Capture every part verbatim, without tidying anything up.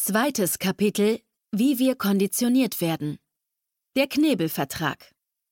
Zweites Kapitel: Wie wir konditioniert werden. Der Knebelvertrag.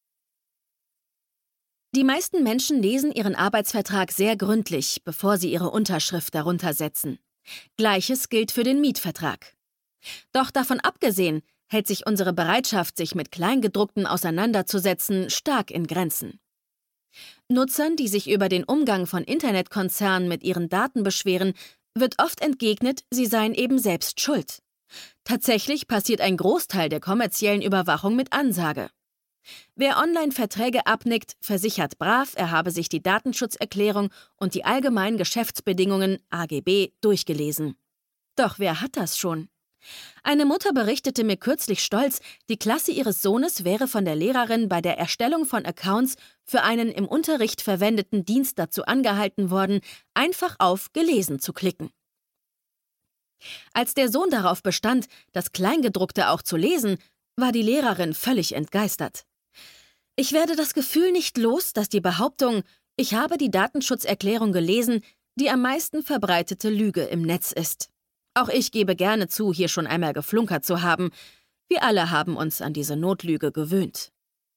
Die meisten Menschen lesen ihren Arbeitsvertrag sehr gründlich, bevor sie ihre Unterschrift darunter setzen. Gleiches gilt für den Mietvertrag. Doch davon abgesehen hält sich unsere Bereitschaft, sich mit Kleingedruckten auseinanderzusetzen, stark in Grenzen. Nutzern, die sich über den Umgang von Internetkonzernen mit ihren Daten beschweren, wird oft entgegnet, sie seien eben selbst schuld. Tatsächlich passiert ein Großteil der kommerziellen Überwachung mit Ansage. Wer Online-Verträge abnickt, versichert brav, er habe sich die Datenschutzerklärung und die allgemeinen Geschäftsbedingungen A G B durchgelesen. Doch wer hat das schon? Eine Mutter berichtete mir kürzlich stolz, die Klasse ihres Sohnes wäre von der Lehrerin bei der Erstellung von Accounts für einen im Unterricht verwendeten Dienst dazu angehalten worden, einfach auf Gelesen zu klicken. Als der Sohn darauf bestand, das Kleingedruckte auch zu lesen, war die Lehrerin völlig entgeistert. Ich werde das Gefühl nicht los, dass die Behauptung, ich habe die Datenschutzerklärung gelesen, die am meisten verbreitete Lüge im Netz ist. Auch ich gebe gerne zu, hier schon einmal geflunkert zu haben. Wir alle haben uns an diese Notlüge gewöhnt.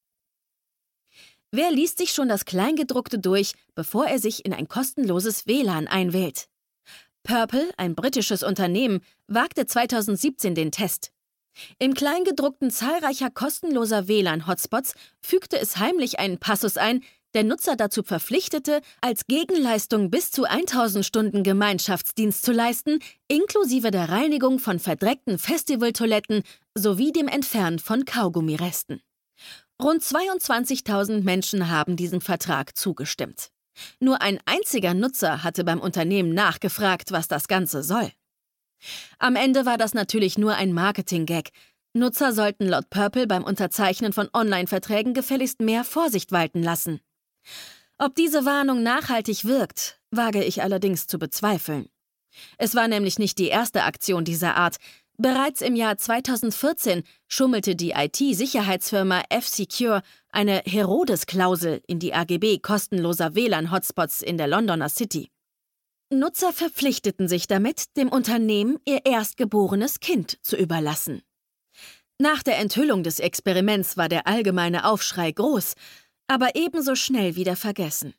Wer liest sich schon das Kleingedruckte durch, bevor er sich in ein kostenloses W L A N einwählt? Purple, ein britisches Unternehmen, wagte zweitausendsiebzehn den Test. Im Kleingedruckten zahlreicher kostenloser W L A N-Hotspots fügte es heimlich einen Passus ein, der Nutzer dazu verpflichtete, als Gegenleistung bis zu tausend Stunden Gemeinschaftsdienst zu leisten, inklusive der Reinigung von verdreckten Festivaltoiletten sowie dem Entfernen von Kaugummiresten. Rund zweiundzwanzigtausend Menschen haben diesem Vertrag zugestimmt. Nur ein einziger Nutzer hatte beim Unternehmen nachgefragt, was das Ganze soll. Am Ende war das natürlich nur ein Marketing-Gag. Nutzer sollten laut Purple beim Unterzeichnen von Online-Verträgen gefälligst mehr Vorsicht walten lassen. Ob diese Warnung nachhaltig wirkt, wage ich allerdings zu bezweifeln. Es war nämlich nicht die erste Aktion dieser Art. Bereits im Jahr zweitausendvierzehn schummelte die I T-Sicherheitsfirma F-Secure eine Herodes-Klausel in die A G B kostenloser W L A N-Hotspots in der Londoner City. Nutzer verpflichteten sich damit, dem Unternehmen ihr erstgeborenes Kind zu überlassen. Nach der Enthüllung des Experiments war der allgemeine Aufschrei groß, aber ebenso schnell wieder vergessen.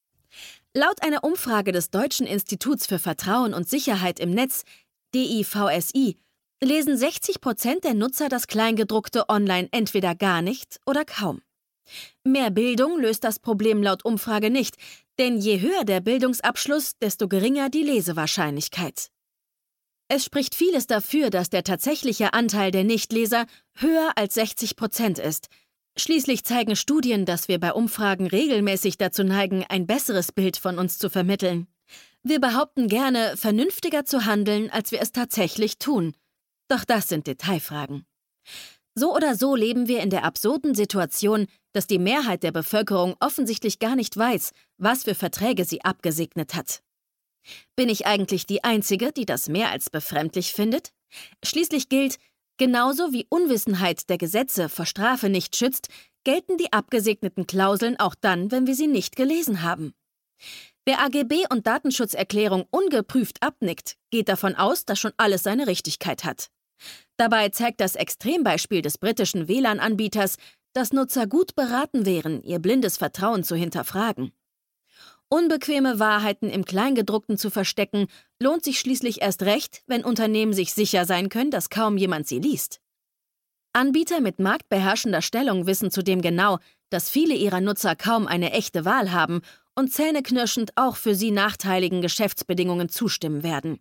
Laut einer Umfrage des Deutschen Instituts für Vertrauen und Sicherheit im Netz, D I V S I, lesen sechzig Prozent der Nutzer das Kleingedruckte online entweder gar nicht oder kaum. Mehr Bildung löst das Problem laut Umfrage nicht, denn je höher der Bildungsabschluss, desto geringer die Lesewahrscheinlichkeit. Es spricht vieles dafür, dass der tatsächliche Anteil der Nichtleser höher als sechzig Prozent ist. Schließlich zeigen Studien, dass wir bei Umfragen regelmäßig dazu neigen, ein besseres Bild von uns zu vermitteln. Wir behaupten gerne, vernünftiger zu handeln, als wir es tatsächlich tun. Doch das sind Detailfragen. So oder so leben wir in der absurden Situation, dass die Mehrheit der Bevölkerung offensichtlich gar nicht weiß, was für Verträge sie abgesegnet hat. Bin ich eigentlich die Einzige, die das mehr als befremdlich findet? Schließlich gilt, genauso wie Unwissenheit der Gesetze vor Strafe nicht schützt, gelten die abgesegneten Klauseln auch dann, wenn wir sie nicht gelesen haben. Wer A G B und Datenschutzerklärung ungeprüft abnickt, geht davon aus, dass schon alles seine Richtigkeit hat. Dabei zeigt das Extrembeispiel des britischen W L A N-Anbieters, dass Nutzer gut beraten wären, ihr blindes Vertrauen zu hinterfragen. Unbequeme Wahrheiten im Kleingedruckten zu verstecken, lohnt sich schließlich erst recht, wenn Unternehmen sich sicher sein können, dass kaum jemand sie liest. Anbieter mit marktbeherrschender Stellung wissen zudem genau, dass viele ihrer Nutzer kaum eine echte Wahl haben und zähneknirschend auch für sie nachteiligen Geschäftsbedingungen zustimmen werden.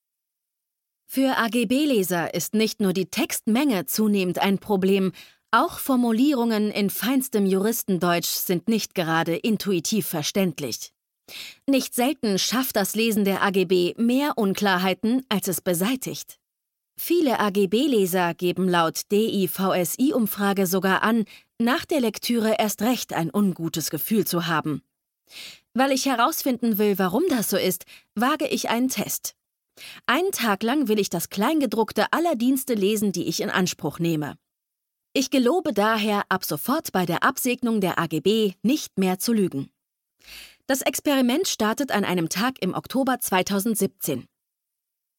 Für A G B-Leser ist nicht nur die Textmenge zunehmend ein Problem, auch Formulierungen in feinstem Juristendeutsch sind nicht gerade intuitiv verständlich. Nicht selten schafft das Lesen der A G B mehr Unklarheiten, als es beseitigt. Viele A G B-Leser geben laut D I V S I-Umfrage sogar an, nach der Lektüre erst recht ein ungutes Gefühl zu haben. Weil ich herausfinden will, warum das so ist, wage ich einen Test. Einen Tag lang will ich das Kleingedruckte aller Dienste lesen, die ich in Anspruch nehme. Ich gelobe daher, ab sofort bei der Absegnung der A G B nicht mehr zu lügen. Das Experiment startet an einem Tag im Oktober zweitausendsiebzehn.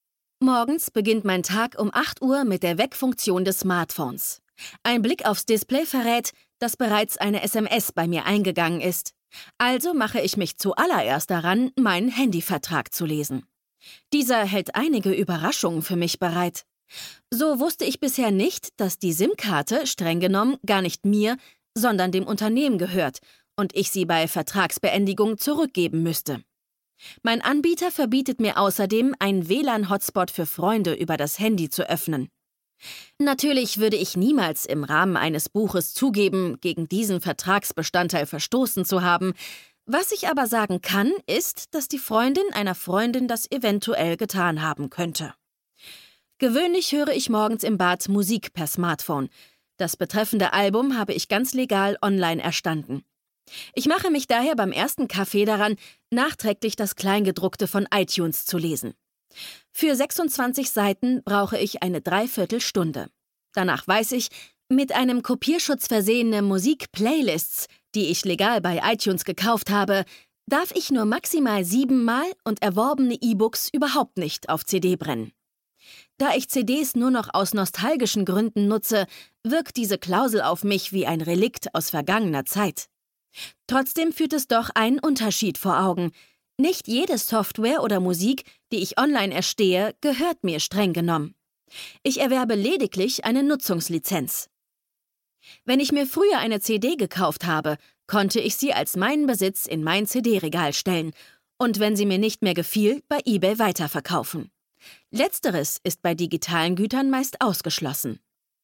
Morgens beginnt mein Tag um acht Uhr mit der Weckfunktion des Smartphones. Ein Blick aufs Display verrät, dass bereits eine S M S bei mir eingegangen ist. Also mache ich mich zuallererst daran, meinen Handyvertrag zu lesen. Dieser hält einige Überraschungen für mich bereit. So wusste ich bisher nicht, dass die SIM-Karte streng genommen gar nicht mir, sondern dem Unternehmen gehört und ich sie bei Vertragsbeendigung zurückgeben müsste. Mein Anbieter verbietet mir außerdem, einen W L A N-Hotspot für Freunde über das Handy zu öffnen. Natürlich würde ich niemals im Rahmen eines Buches zugeben, gegen diesen Vertragsbestandteil verstoßen zu haben. Was ich aber sagen kann, ist, dass die Freundin einer Freundin das eventuell getan haben könnte. Gewöhnlich höre ich morgens im Bad Musik per Smartphone. Das betreffende Album habe ich ganz legal online erstanden. Ich mache mich daher beim ersten Kaffee daran, nachträglich das Kleingedruckte von iTunes zu lesen. Für sechsundzwanzig Seiten brauche ich eine Dreiviertelstunde. Danach weiß ich, mit einem Kopierschutz versehene Musik-Playlists, die ich legal bei iTunes gekauft habe, darf ich nur maximal siebenmal und erworbene E-Books überhaupt nicht auf C D brennen. Da ich C Ds nur noch aus nostalgischen Gründen nutze, wirkt diese Klausel auf mich wie ein Relikt aus vergangener Zeit. Trotzdem führt es doch einen Unterschied vor Augen. Nicht jede Software oder Musik, die ich online erstehe, gehört mir streng genommen. Ich erwerbe lediglich eine Nutzungslizenz. Wenn ich mir früher eine C D gekauft habe, konnte ich sie als meinen Besitz in mein C D-Regal stellen und wenn sie mir nicht mehr gefiel, bei eBay weiterverkaufen. Letzteres ist bei digitalen Gütern meist ausgeschlossen.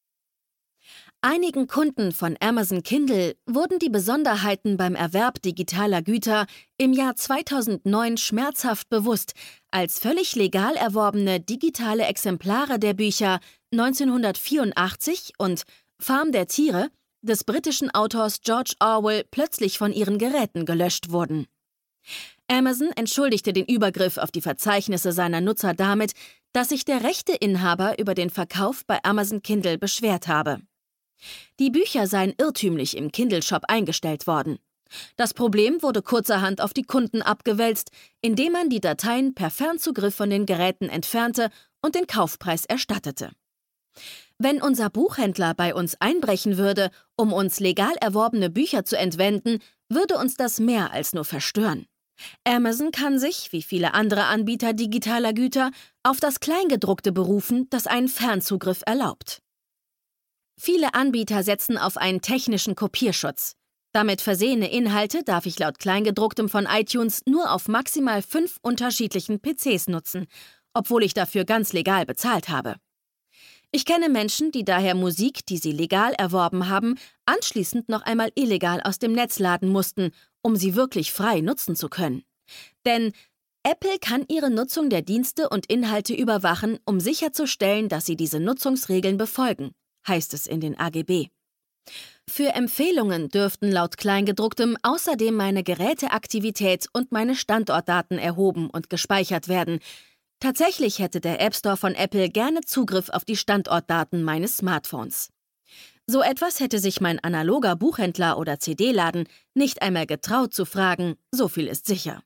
Einigen Kunden von Amazon Kindle wurden die Besonderheiten beim Erwerb digitaler Güter im Jahr zweitausendneun schmerzhaft bewusst, als völlig legal erworbene digitale Exemplare der Bücher neunzehnhundertvierundachtzig und Farm der Tiere des britischen Autors George Orwell plötzlich von ihren Geräten gelöscht wurden. Amazon entschuldigte den Übergriff auf die Verzeichnisse seiner Nutzer damit, dass sich der Rechteinhaber über den Verkauf bei Amazon Kindle beschwert habe. Die Bücher seien irrtümlich im Kindle-Shop eingestellt worden. Das Problem wurde kurzerhand auf die Kunden abgewälzt, indem man die Dateien per Fernzugriff von den Geräten entfernte und den Kaufpreis erstattete. Wenn unser Buchhändler bei uns einbrechen würde, um uns legal erworbene Bücher zu entwenden, würde uns das mehr als nur verstören. Amazon kann sich, wie viele andere Anbieter digitaler Güter, auf das Kleingedruckte berufen, das einen Fernzugriff erlaubt. Viele Anbieter setzen auf einen technischen Kopierschutz. Damit versehene Inhalte darf ich laut Kleingedrucktem von iTunes nur auf maximal fünf unterschiedlichen P Cs nutzen, obwohl ich dafür ganz legal bezahlt habe. Ich kenne Menschen, die daher Musik, die sie legal erworben haben, anschließend noch einmal illegal aus dem Netz laden mussten, um sie wirklich frei nutzen zu können. Denn Apple kann ihre Nutzung der Dienste und Inhalte überwachen, um sicherzustellen, dass sie diese Nutzungsregeln befolgen, heißt es in den A G B. Für Empfehlungen dürften laut Kleingedrucktem außerdem meine Geräteaktivität und meine Standortdaten erhoben und gespeichert werden. Tatsächlich hätte der App Store von Apple gerne Zugriff auf die Standortdaten meines Smartphones. So etwas hätte sich mein analoger Buchhändler oder C D-Laden nicht einmal getraut zu fragen, so viel ist sicher.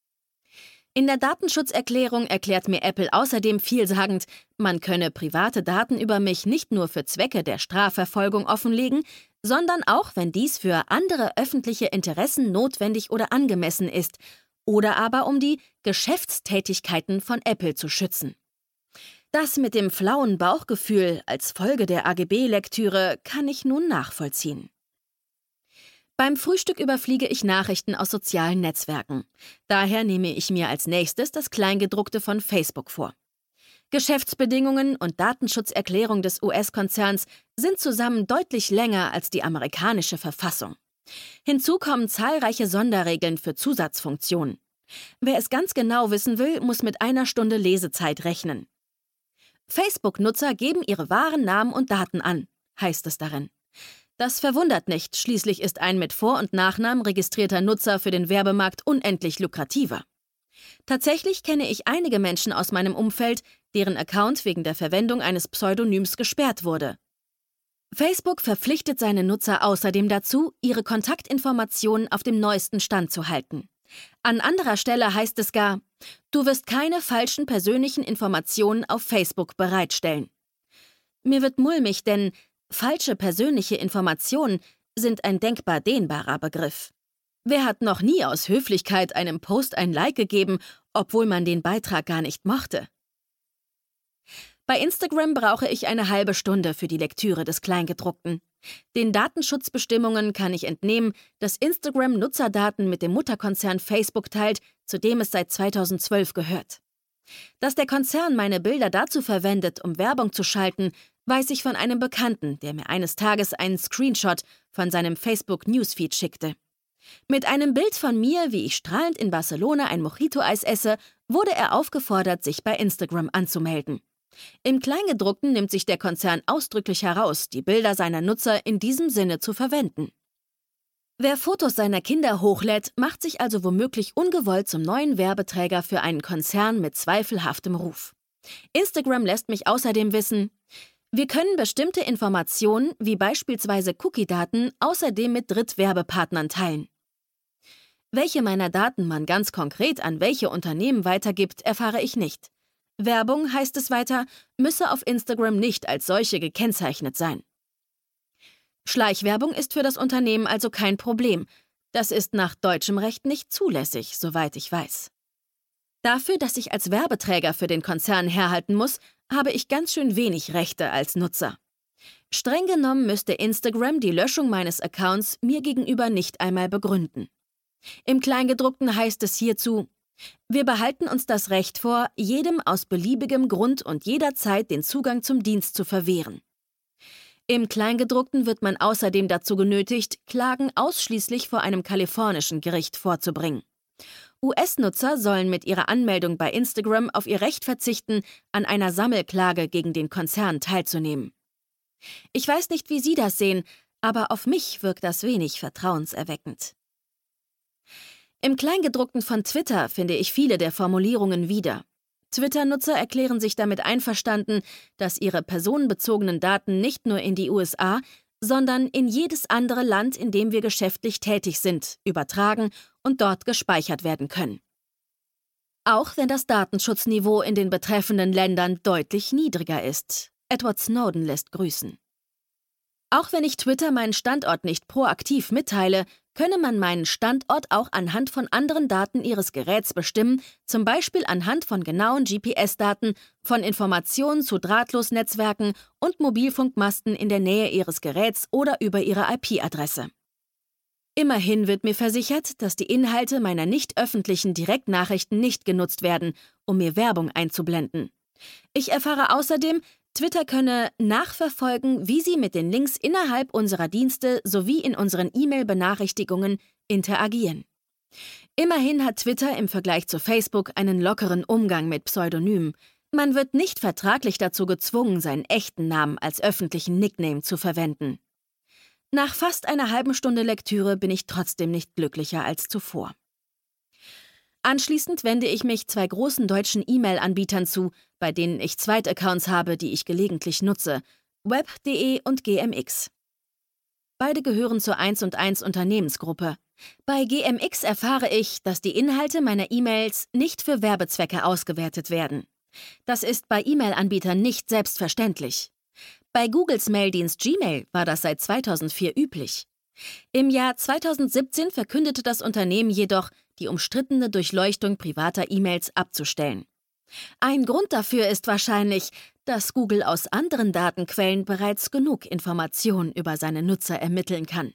In der Datenschutzerklärung erklärt mir Apple außerdem vielsagend, man könne private Daten über mich nicht nur für Zwecke der Strafverfolgung offenlegen, sondern auch, wenn dies für andere öffentliche Interessen notwendig oder angemessen ist, oder aber um die Geschäftstätigkeiten von Apple zu schützen. Das mit dem flauen Bauchgefühl als Folge der A G B-Lektüre kann ich nun nachvollziehen. Beim Frühstück überfliege ich Nachrichten aus sozialen Netzwerken. Daher nehme ich mir als nächstes das Kleingedruckte von Facebook vor. Geschäftsbedingungen und Datenschutzerklärung des U S-Konzerns sind zusammen deutlich länger als die amerikanische Verfassung. Hinzu kommen zahlreiche Sonderregeln für Zusatzfunktionen. Wer es ganz genau wissen will, muss mit einer Stunde Lesezeit rechnen. Facebook-Nutzer geben ihre wahren Namen und Daten an, heißt es darin. Das verwundert nicht, schließlich ist ein mit Vor- und Nachnamen registrierter Nutzer für den Werbemarkt unendlich lukrativer. Tatsächlich kenne ich einige Menschen aus meinem Umfeld, deren Account wegen der Verwendung eines Pseudonyms gesperrt wurde. Facebook verpflichtet seine Nutzer außerdem dazu, ihre Kontaktinformationen auf dem neuesten Stand zu halten. An anderer Stelle heißt es gar, Du wirst keine falschen persönlichen Informationen auf Facebook bereitstellen. Mir wird mulmig, denn falsche persönliche Informationen sind ein denkbar dehnbarer Begriff. Wer hat noch nie aus Höflichkeit einem Post ein Like gegeben, obwohl man den Beitrag gar nicht mochte? Bei Instagram brauche ich eine halbe Stunde für die Lektüre des Kleingedruckten. Den Datenschutzbestimmungen kann ich entnehmen, dass Instagram Nutzerdaten mit dem Mutterkonzern Facebook teilt, zu dem es seit zweitausendzwölf gehört. Dass der Konzern meine Bilder dazu verwendet, um Werbung zu schalten, weiß ich von einem Bekannten, der mir eines Tages einen Screenshot von seinem Facebook-Newsfeed schickte. Mit einem Bild von mir, wie ich strahlend in Barcelona ein Mojito-Eis esse, wurde er aufgefordert, sich bei Instagram anzumelden. Im Kleingedruckten nimmt sich der Konzern ausdrücklich heraus, die Bilder seiner Nutzer in diesem Sinne zu verwenden. Wer Fotos seiner Kinder hochlädt, macht sich also womöglich ungewollt zum neuen Werbeträger für einen Konzern mit zweifelhaftem Ruf. Instagram lässt mich außerdem wissen, wir können bestimmte Informationen, wie beispielsweise Cookie-Daten, außerdem mit Drittwerbepartnern teilen. Welche meiner Daten man ganz konkret an welche Unternehmen weitergibt, erfahre ich nicht. Werbung, heißt es weiter, müsse auf Instagram nicht als solche gekennzeichnet sein. Schleichwerbung ist für das Unternehmen also kein Problem. Das ist nach deutschem Recht nicht zulässig, soweit ich weiß. Dafür, dass ich als Werbeträger für den Konzern herhalten muss, habe ich ganz schön wenig Rechte als Nutzer. Streng genommen müsste Instagram die Löschung meines Accounts mir gegenüber nicht einmal begründen. Im Kleingedruckten heißt es hierzu: Wir behalten uns das Recht vor, jedem aus beliebigem Grund und jederzeit den Zugang zum Dienst zu verwehren. Im Kleingedruckten wird man außerdem dazu genötigt, Klagen ausschließlich vor einem kalifornischen Gericht vorzubringen. U S-Nutzer sollen mit ihrer Anmeldung bei Instagram auf ihr Recht verzichten, an einer Sammelklage gegen den Konzern teilzunehmen. Ich weiß nicht, wie Sie das sehen, aber auf mich wirkt das wenig vertrauenserweckend. Im Kleingedruckten von Twitter finde ich viele der Formulierungen wieder. Twitter-Nutzer erklären sich damit einverstanden, dass ihre personenbezogenen Daten nicht nur in die U S A, sondern in jedes andere Land, in dem wir geschäftlich tätig sind, übertragen und dort gespeichert werden können. Auch wenn das Datenschutzniveau in den betreffenden Ländern deutlich niedriger ist. Edward Snowden lässt grüßen. Auch wenn ich Twitter meinen Standort nicht proaktiv mitteile, könne man meinen Standort auch anhand von anderen Daten Ihres Geräts bestimmen, zum Beispiel anhand von genauen G P S-Daten, von Informationen zu Drahtlosnetzwerken und Mobilfunkmasten in der Nähe Ihres Geräts oder über Ihre I P-Adresse. Immerhin wird mir versichert, dass die Inhalte meiner nicht öffentlichen Direktnachrichten nicht genutzt werden, um mir Werbung einzublenden. Ich erfahre außerdem, Twitter könne nachverfolgen, wie Sie mit den Links innerhalb unserer Dienste sowie in unseren E-Mail-Benachrichtigungen interagieren. Immerhin hat Twitter im Vergleich zu Facebook einen lockeren Umgang mit Pseudonymen. Man wird nicht vertraglich dazu gezwungen, seinen echten Namen als öffentlichen Nickname zu verwenden. Nach fast einer halben Stunde Lektüre bin ich trotzdem nicht glücklicher als zuvor. Anschließend wende ich mich zwei großen deutschen E-Mail-Anbietern zu, bei denen ich Zweitaccounts habe, die ich gelegentlich nutze, web punkt de und G M X. Beide gehören zur eins und eins Unternehmensgruppe. Bei G M X erfahre ich, dass die Inhalte meiner E-Mails nicht für Werbezwecke ausgewertet werden. Das ist bei E-Mail-Anbietern nicht selbstverständlich. Bei Googles Maildienst Gmail war das seit zweitausendvier üblich. Im Jahr zweitausendsiebzehn verkündete das Unternehmen jedoch, die umstrittene Durchleuchtung privater E-Mails abzustellen. Ein Grund dafür ist wahrscheinlich, dass Google aus anderen Datenquellen bereits genug Informationen über seine Nutzer ermitteln kann.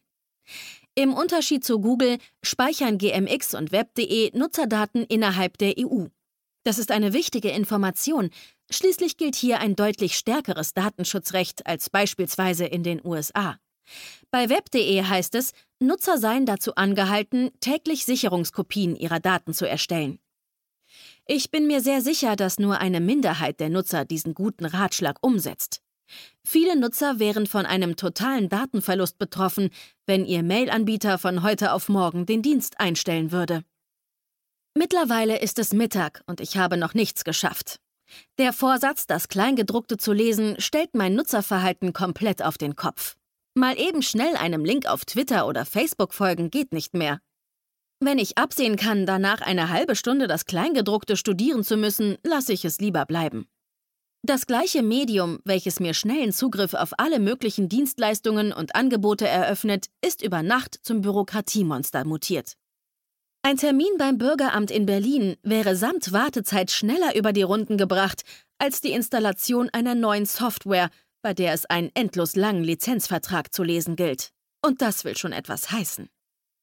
Im Unterschied zu Google speichern G M X und web punkt de Nutzerdaten innerhalb der E U. Das ist eine wichtige Information. Schließlich gilt hier ein deutlich stärkeres Datenschutzrecht als beispielsweise in den U S A. Bei web punkt de heißt es, Nutzer seien dazu angehalten, täglich Sicherungskopien ihrer Daten zu erstellen. Ich bin mir sehr sicher, dass nur eine Minderheit der Nutzer diesen guten Ratschlag umsetzt. Viele Nutzer wären von einem totalen Datenverlust betroffen, wenn ihr Mail-Anbieter von heute auf morgen den Dienst einstellen würde. Mittlerweile ist es Mittag und ich habe noch nichts geschafft. Der Vorsatz, das Kleingedruckte zu lesen, stellt mein Nutzerverhalten komplett auf den Kopf. Mal eben schnell einem Link auf Twitter oder Facebook folgen geht nicht mehr. Wenn ich absehen kann, danach eine halbe Stunde das Kleingedruckte studieren zu müssen, lasse ich es lieber bleiben. Das gleiche Medium, welches mir schnellen Zugriff auf alle möglichen Dienstleistungen und Angebote eröffnet, ist über Nacht zum Bürokratiemonster mutiert. Ein Termin beim Bürgeramt in Berlin wäre samt Wartezeit schneller über die Runden gebracht als die Installation einer neuen Software, bei der es einen endlos langen Lizenzvertrag zu lesen gilt. Und das will schon etwas heißen.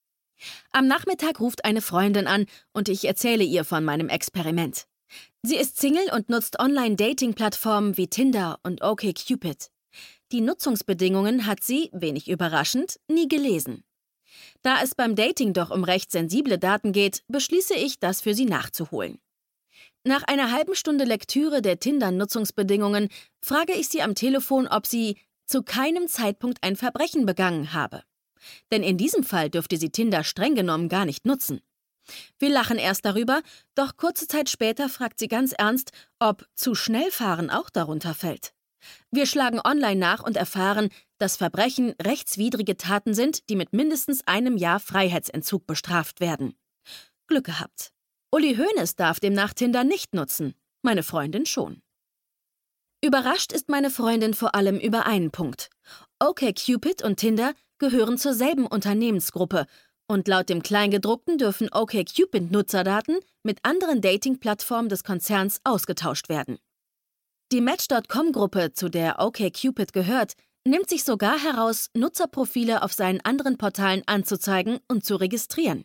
Am Nachmittag ruft eine Freundin an und ich erzähle ihr von meinem Experiment. Sie ist Single und nutzt Online-Dating-Plattformen wie Tinder und OkCupid. Die Nutzungsbedingungen hat sie, wenig überraschend, nie gelesen. Da es beim Dating doch um recht sensible Daten geht, beschließe ich, das für sie nachzuholen. Nach einer halben Stunde Lektüre der Tinder-Nutzungsbedingungen frage ich sie am Telefon, ob sie zu keinem Zeitpunkt ein Verbrechen begangen habe. Denn in diesem Fall dürfte sie Tinder streng genommen gar nicht nutzen. Wir lachen erst darüber, doch kurze Zeit später fragt sie ganz ernst, ob zu schnell fahren auch darunter fällt. Wir schlagen online nach und erfahren, dass Verbrechen rechtswidrige Taten sind, die mit mindestens einem Jahr Freiheitsentzug bestraft werden. Glück gehabt. Uli Hoeneß darf demnach Tinder nicht nutzen, meine Freundin schon. Überrascht ist meine Freundin vor allem über einen Punkt. OkCupid und Tinder gehören zur selben Unternehmensgruppe und laut dem Kleingedruckten dürfen OkCupid-Nutzerdaten mit anderen Dating-Plattformen des Konzerns ausgetauscht werden. Die Match Punkt com-Gruppe, zu der OkCupid gehört, nimmt sich sogar heraus, Nutzerprofile auf seinen anderen Portalen anzuzeigen und zu registrieren.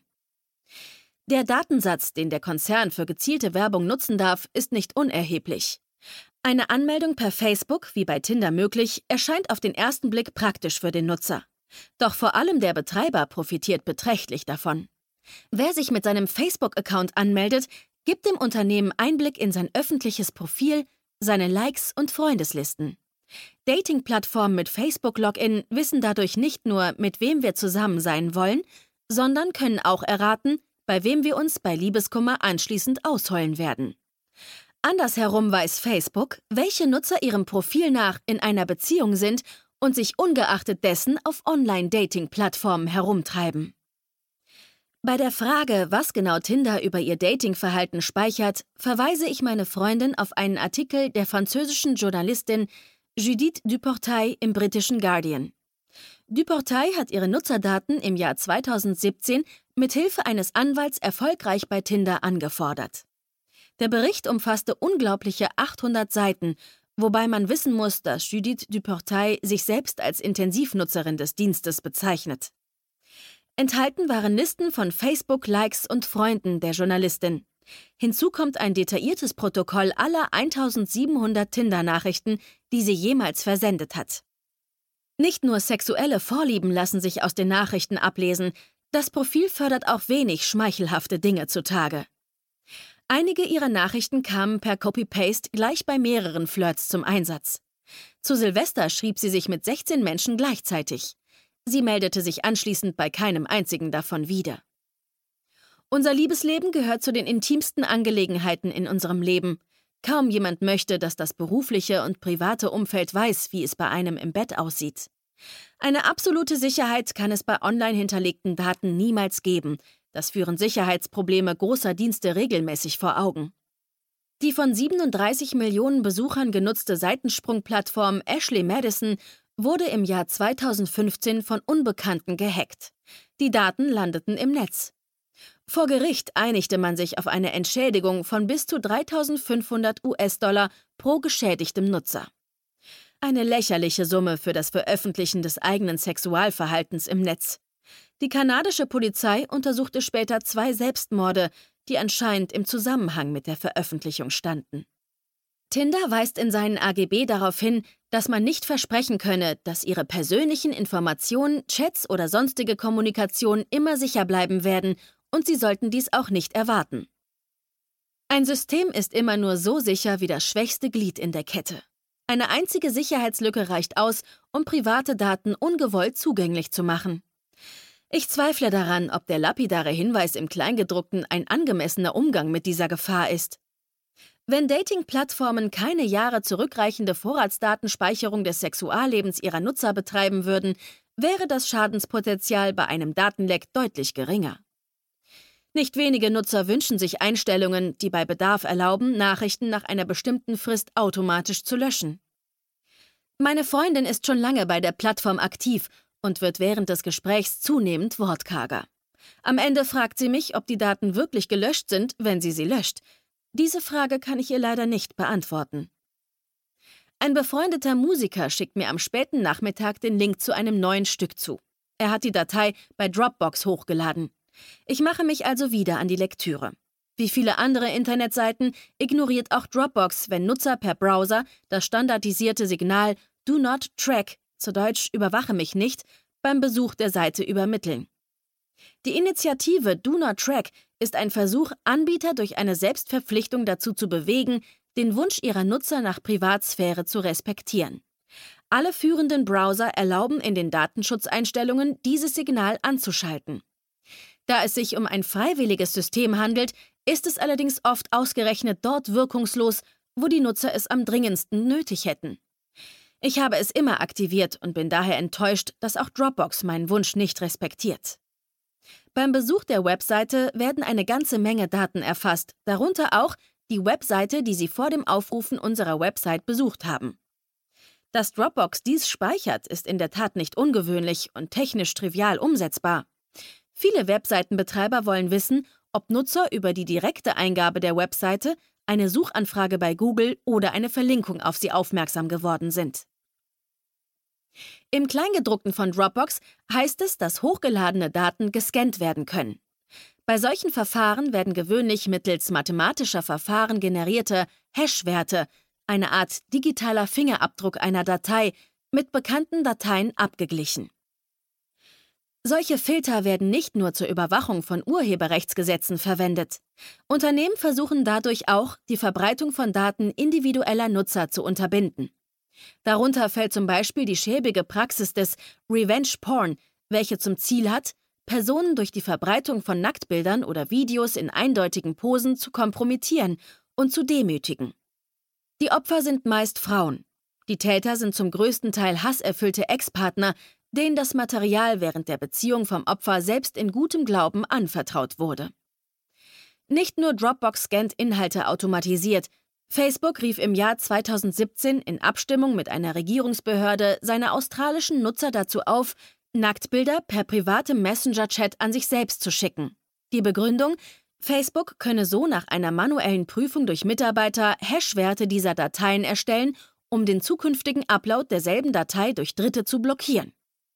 Der Datensatz, den der Konzern für gezielte Werbung nutzen darf, ist nicht unerheblich. Eine Anmeldung per Facebook, wie bei Tinder möglich, erscheint auf den ersten Blick praktisch für den Nutzer. Doch vor allem der Betreiber profitiert beträchtlich davon. Wer sich mit seinem Facebook-Account anmeldet, gibt dem Unternehmen Einblick in sein öffentliches Profil, seine Likes und Freundeslisten. Dating-Plattformen mit Facebook-Login wissen dadurch nicht nur, mit wem wir zusammen sein wollen, sondern können auch erraten, bei wem wir uns bei Liebeskummer anschließend ausheulen werden. Andersherum weiß Facebook, welche Nutzer ihrem Profil nach in einer Beziehung sind und sich ungeachtet dessen auf Online-Dating-Plattformen herumtreiben. Bei der Frage, was genau Tinder über ihr Datingverhalten speichert, verweise ich meine Freundin auf einen Artikel der französischen Journalistin Judith Duportail im britischen Guardian. Duportail hat ihre Nutzerdaten im Jahr zweitausendsiebzehn mit Hilfe eines Anwalts erfolgreich bei Tinder angefordert. Der Bericht umfasste unglaubliche achthundert Seiten, wobei man wissen muss, dass Judith Duportail sich selbst als Intensivnutzerin des Dienstes bezeichnet. Enthalten waren Listen von Facebook-Likes und Freunden der Journalistin. Hinzu kommt ein detailliertes Protokoll aller eintausendsiebenhundert Tinder-Nachrichten, die sie jemals versendet hat. Nicht nur sexuelle Vorlieben lassen sich aus den Nachrichten ablesen, das Profil fördert auch wenig schmeichelhafte Dinge zutage. Einige ihrer Nachrichten kamen per Copy-Paste gleich bei mehreren Flirts zum Einsatz. Zu Silvester schrieb sie sich mit sechzehn Menschen gleichzeitig. Sie meldete sich anschließend bei keinem einzigen davon wieder. Unser Liebesleben gehört zu den intimsten Angelegenheiten in unserem Leben. Kaum jemand möchte, dass das berufliche und private Umfeld weiß, wie es bei einem im Bett aussieht. Eine absolute Sicherheit kann es bei online hinterlegten Daten niemals geben. Das führen Sicherheitsprobleme großer Dienste regelmäßig vor Augen. Die von siebenunddreißig Millionen Besuchern genutzte Seitensprungplattform Ashley Madison wurde im Jahr zweitausendfünfzehn von Unbekannten gehackt. Die Daten landeten im Netz. Vor Gericht einigte man sich auf eine Entschädigung von bis zu dreitausendfünfhundert US-Dollar pro geschädigtem Nutzer. Eine lächerliche Summe für das Veröffentlichen des eigenen Sexualverhaltens im Netz. Die kanadische Polizei untersuchte später zwei Selbstmorde, die anscheinend im Zusammenhang mit der Veröffentlichung standen. Tinder weist in seinen A G B darauf hin, dass man nicht versprechen könne, dass ihre persönlichen Informationen, Chats oder sonstige Kommunikation immer sicher bleiben werden, und sie sollten dies auch nicht erwarten. Ein System ist immer nur so sicher wie das schwächste Glied in der Kette. Eine einzige Sicherheitslücke reicht aus, um private Daten ungewollt zugänglich zu machen. Ich zweifle daran, ob der lapidare Hinweis im Kleingedruckten ein angemessener Umgang mit dieser Gefahr ist. Wenn Dating-Plattformen keine Jahre zurückreichende Vorratsdatenspeicherung des Sexuallebens ihrer Nutzer betreiben würden, wäre das Schadenspotenzial bei einem Datenleck deutlich geringer. Nicht wenige Nutzer wünschen sich Einstellungen, die bei Bedarf erlauben, Nachrichten nach einer bestimmten Frist automatisch zu löschen. Meine Freundin ist schon lange bei der Plattform aktiv und wird während des Gesprächs zunehmend wortkarger. Am Ende fragt sie mich, ob die Daten wirklich gelöscht sind, wenn sie sie löscht. Diese Frage kann ich ihr leider nicht beantworten. Ein befreundeter Musiker schickt mir am späten Nachmittag den Link zu einem neuen Stück zu. Er hat die Datei bei Dropbox hochgeladen. Ich mache mich also wieder an die Lektüre. Wie viele andere Internetseiten ignoriert auch Dropbox, wenn Nutzer per Browser das standardisierte Signal Do not track, zu Deutsch überwache mich nicht, beim Besuch der Seite übermitteln. Die Initiative Do not track ist ein Versuch, Anbieter durch eine Selbstverpflichtung dazu zu bewegen, den Wunsch ihrer Nutzer nach Privatsphäre zu respektieren. Alle führenden Browser erlauben in den Datenschutzeinstellungen, dieses Signal anzuschalten. Da es sich um ein freiwilliges System handelt, ist es allerdings oft ausgerechnet dort wirkungslos, wo die Nutzer es am dringendsten nötig hätten. Ich habe es immer aktiviert und bin daher enttäuscht, dass auch Dropbox meinen Wunsch nicht respektiert. Beim Besuch der Webseite werden eine ganze Menge Daten erfasst, darunter auch die Webseite, die Sie vor dem Aufrufen unserer Website besucht haben. Dass Dropbox dies speichert, ist in der Tat nicht ungewöhnlich und technisch trivial umsetzbar. Viele Webseitenbetreiber wollen wissen, ob Nutzer über die direkte Eingabe der Webseite, eine Suchanfrage bei Google oder eine Verlinkung auf sie aufmerksam geworden sind. Im Kleingedruckten von Dropbox heißt es, dass hochgeladene Daten gescannt werden können. Bei solchen Verfahren werden gewöhnlich mittels mathematischer Verfahren generierte Hash-Werte, eine Art digitaler Fingerabdruck einer Datei, mit bekannten Dateien abgeglichen. Solche Filter werden nicht nur zur Überwachung von Urheberrechtsgesetzen verwendet. Unternehmen versuchen dadurch auch, die Verbreitung von Daten individueller Nutzer zu unterbinden. Darunter fällt zum Beispiel die schäbige Praxis des Revenge Porn, welche zum Ziel hat, Personen durch die Verbreitung von Nacktbildern oder Videos in eindeutigen Posen zu kompromittieren und zu demütigen. Die Opfer sind meist Frauen. Die Täter sind zum größten Teil hasserfüllte Ex-Partner, denen das Material während der Beziehung vom Opfer selbst in gutem Glauben anvertraut wurde. Nicht nur Dropbox scannt Inhalte automatisiert. Facebook rief im Jahr zweitausendsiebzehn in Abstimmung mit einer Regierungsbehörde seine australischen Nutzer dazu auf, Nacktbilder per privatem Messenger-Chat an sich selbst zu schicken. Die Begründung: Facebook könne so nach einer manuellen Prüfung durch Mitarbeiter Hash-Werte dieser Dateien erstellen, um den zukünftigen Upload derselben Datei durch Dritte zu blockieren.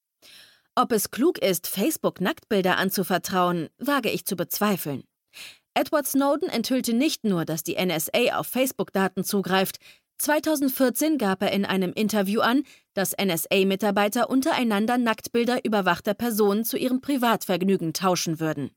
Ob es klug ist, Facebook Nacktbilder anzuvertrauen, wage ich zu bezweifeln. Edward Snowden enthüllte nicht nur, dass die N S A auf Facebook-Daten zugreift. zweitausendvierzehn gab er in einem Interview an, dass N S A-Mitarbeiter untereinander Nacktbilder überwachter Personen zu ihrem Privatvergnügen tauschen würden.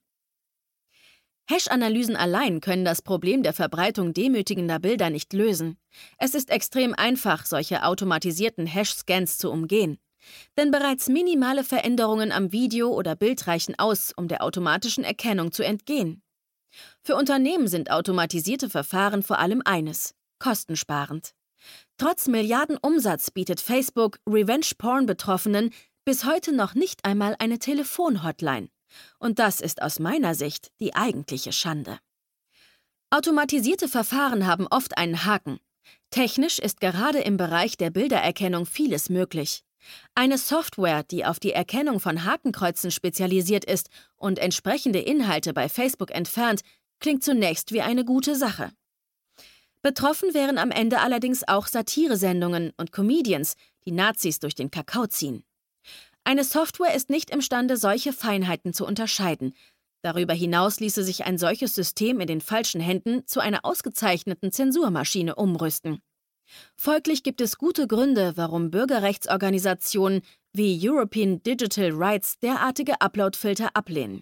Hash-Analysen allein können das Problem der Verbreitung demütigender Bilder nicht lösen. Es ist extrem einfach, solche automatisierten Hash-Scans zu umgehen. Denn bereits minimale Veränderungen am Video oder Bild reichen aus, um der automatischen Erkennung zu entgehen. Für Unternehmen sind automatisierte Verfahren vor allem eines: kostensparend. Trotz Milliardenumsatz bietet Facebook Revenge-Porn-Betroffenen bis heute noch nicht einmal eine Telefon-Hotline. Und das ist aus meiner Sicht die eigentliche Schande. Automatisierte Verfahren haben oft einen Haken. Technisch ist gerade im Bereich der Bildererkennung vieles möglich. Eine Software, die auf die Erkennung von Hakenkreuzen spezialisiert ist und entsprechende Inhalte bei Facebook entfernt, klingt zunächst wie eine gute Sache. Betroffen wären am Ende allerdings auch Satiresendungen und Comedians, die Nazis durch den Kakao ziehen. Eine Software ist nicht imstande, solche Feinheiten zu unterscheiden. Darüber hinaus ließe sich ein solches System in den falschen Händen zu einer ausgezeichneten Zensurmaschine umrüsten. Folglich gibt es gute Gründe, warum Bürgerrechtsorganisationen wie European Digital Rights derartige Uploadfilter ablehnen.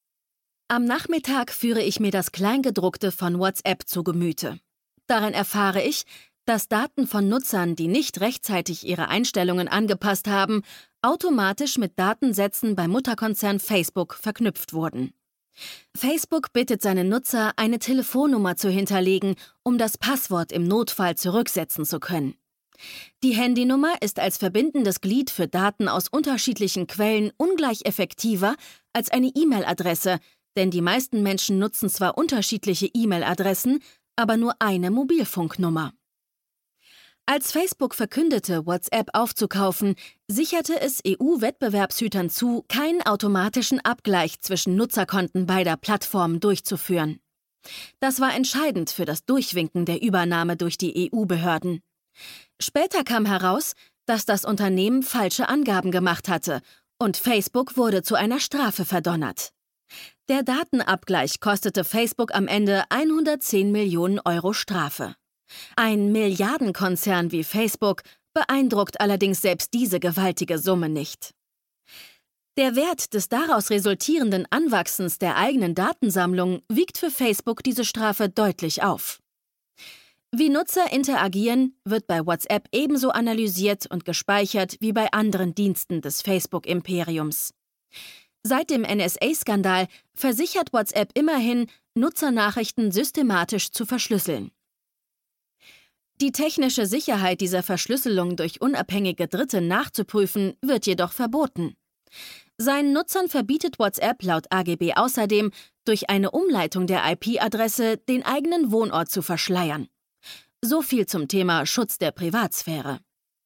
Am Nachmittag führe ich mir das Kleingedruckte von WhatsApp zu Gemüte. Darin erfahre ich, dass Daten von Nutzern, die nicht rechtzeitig ihre Einstellungen angepasst haben, automatisch mit Datensätzen beim Mutterkonzern Facebook verknüpft wurden. Facebook bittet seine Nutzer, eine Telefonnummer zu hinterlegen, um das Passwort im Notfall zurücksetzen zu können. Die Handynummer ist als verbindendes Glied für Daten aus unterschiedlichen Quellen ungleich effektiver als eine E-Mail-Adresse, denn die meisten Menschen nutzen zwar unterschiedliche E-Mail-Adressen, aber nur eine Mobilfunknummer. Als Facebook verkündete, WhatsApp aufzukaufen, sicherte es E U-Wettbewerbshütern zu, keinen automatischen Abgleich zwischen Nutzerkonten beider Plattformen durchzuführen. Das war entscheidend für das Durchwinken der Übernahme durch die E U-Behörden. Später kam heraus, dass das Unternehmen falsche Angaben gemacht hatte und Facebook wurde zu einer Strafe verdonnert. Der Datenabgleich kostete Facebook am Ende hundertzehn Millionen Euro Strafe. Ein Milliardenkonzern wie Facebook beeindruckt allerdings selbst diese gewaltige Summe nicht. Der Wert des daraus resultierenden Anwachsens der eigenen Datensammlung wiegt für Facebook diese Strafe deutlich auf. Wie Nutzer interagieren, wird bei WhatsApp ebenso analysiert und gespeichert wie bei anderen Diensten des Facebook-Imperiums. Seit dem N S A-Skandal versichert WhatsApp immerhin, Nutzernachrichten systematisch zu verschlüsseln. Die technische Sicherheit dieser Verschlüsselung durch unabhängige Dritte nachzuprüfen, wird jedoch verboten. Seinen Nutzern verbietet WhatsApp laut A G B außerdem, durch eine Umleitung der I P-Adresse den eigenen Wohnort zu verschleiern. So viel zum Thema Schutz der Privatsphäre.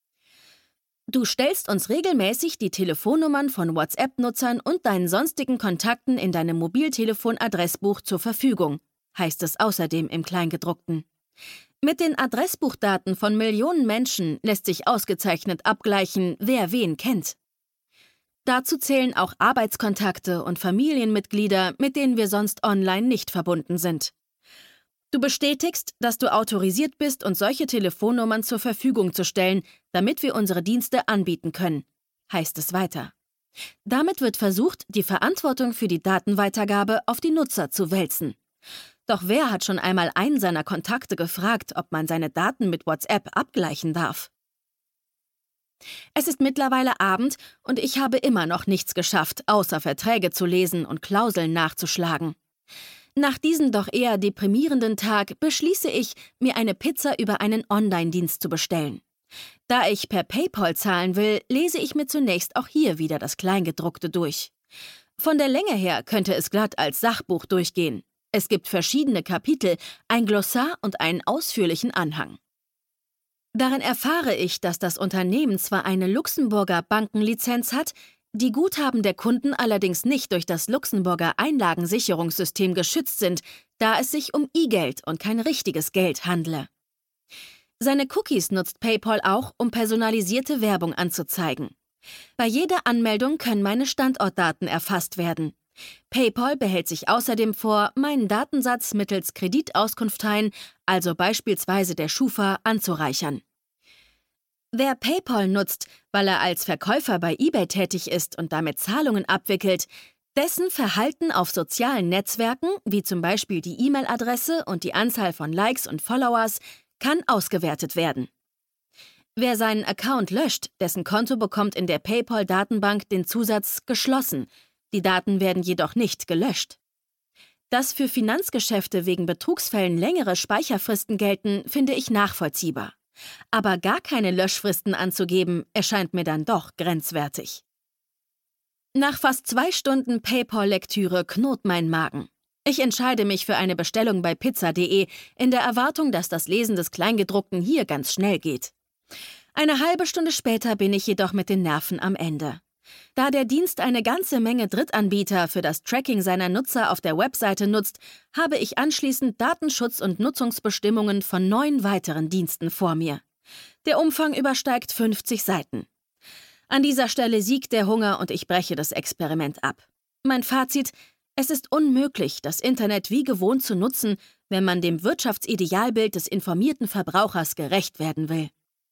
Du stellst uns regelmäßig die Telefonnummern von WhatsApp-Nutzern und deinen sonstigen Kontakten in deinem Mobiltelefon-Adressbuch zur Verfügung, heißt es außerdem im Kleingedruckten. Mit den Adressbuchdaten von Millionen Menschen lässt sich ausgezeichnet abgleichen, wer wen kennt. Dazu zählen auch Arbeitskontakte und Familienmitglieder, mit denen wir sonst online nicht verbunden sind. Du bestätigst, dass du autorisiert bist, uns solche Telefonnummern zur Verfügung zu stellen, damit wir unsere Dienste anbieten können, heißt es weiter. Damit wird versucht, die Verantwortung für die Datenweitergabe auf die Nutzer zu wälzen. Doch wer hat schon einmal einen seiner Kontakte gefragt, ob man seine Daten mit WhatsApp abgleichen darf? Es ist mittlerweile Abend und ich habe immer noch nichts geschafft, außer Verträge zu lesen und Klauseln nachzuschlagen. Nach diesem doch eher deprimierenden Tag beschließe ich, mir eine Pizza über einen Online-Dienst zu bestellen. Da ich per PayPal zahlen will, lese ich mir zunächst auch hier wieder das Kleingedruckte durch. Von der Länge her könnte es glatt als Sachbuch durchgehen. Es gibt verschiedene Kapitel, ein Glossar und einen ausführlichen Anhang. Darin erfahre ich, dass das Unternehmen zwar eine Luxemburger Bankenlizenz hat, die Guthaben der Kunden allerdings nicht durch das Luxemburger Einlagensicherungssystem geschützt sind, da es sich um E-Geld und kein richtiges Geld handle. Seine Cookies nutzt PayPal auch, um personalisierte Werbung anzuzeigen. Bei jeder Anmeldung können meine Standortdaten erfasst werden. PayPal behält sich außerdem vor, meinen Datensatz mittels Kreditauskunfteien, also beispielsweise der Schufa, anzureichern. Wer PayPal nutzt, weil er als Verkäufer bei eBay tätig ist und damit Zahlungen abwickelt, dessen Verhalten auf sozialen Netzwerken, wie zum Beispiel die E-Mail-Adresse und die Anzahl von Likes und Followers, kann ausgewertet werden. Wer seinen Account löscht, dessen Konto bekommt in der PayPal-Datenbank den Zusatz geschlossen. Die Daten werden jedoch nicht gelöscht. Dass für Finanzgeschäfte wegen Betrugsfällen längere Speicherfristen gelten, finde ich nachvollziehbar. Aber gar keine Löschfristen anzugeben, erscheint mir dann doch grenzwertig. Nach fast zwei Stunden PayPal-Lektüre knurrt mein Magen. Ich entscheide mich für eine Bestellung bei pizza punkt de in der Erwartung, dass das Lesen des Kleingedruckten hier ganz schnell geht. Eine halbe Stunde später bin ich jedoch mit den Nerven am Ende. Da der Dienst eine ganze Menge Drittanbieter für das Tracking seiner Nutzer auf der Webseite nutzt, habe ich anschließend Datenschutz- und Nutzungsbestimmungen von neun weiteren Diensten vor mir. Der Umfang übersteigt fünfzig Seiten. An dieser Stelle siegt der Hunger und ich breche das Experiment ab. Mein Fazit: Es ist unmöglich, das Internet wie gewohnt zu nutzen, wenn man dem Wirtschaftsidealbild des informierten Verbrauchers gerecht werden will.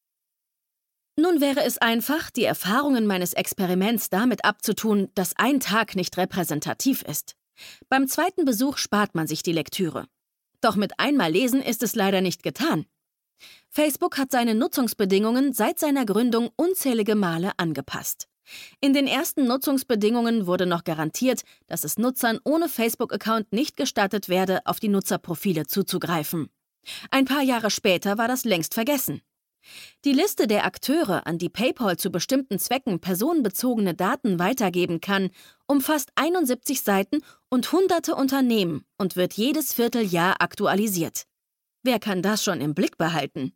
Nun wäre es einfach, die Erfahrungen meines Experiments damit abzutun, dass ein Tag nicht repräsentativ ist. Beim zweiten Besuch spart man sich die Lektüre. Doch mit einmal lesen ist es leider nicht getan. Facebook hat seine Nutzungsbedingungen seit seiner Gründung unzählige Male angepasst. In den ersten Nutzungsbedingungen wurde noch garantiert, dass es Nutzern ohne Facebook-Account nicht gestattet werde, auf die Nutzerprofile zuzugreifen. Ein paar Jahre später war das längst vergessen. Die Liste der Akteure, an die PayPal zu bestimmten Zwecken personenbezogene Daten weitergeben kann, umfasst einundsiebzig Seiten und hunderte Unternehmen und wird jedes Vierteljahr aktualisiert. Wer kann das schon im Blick behalten?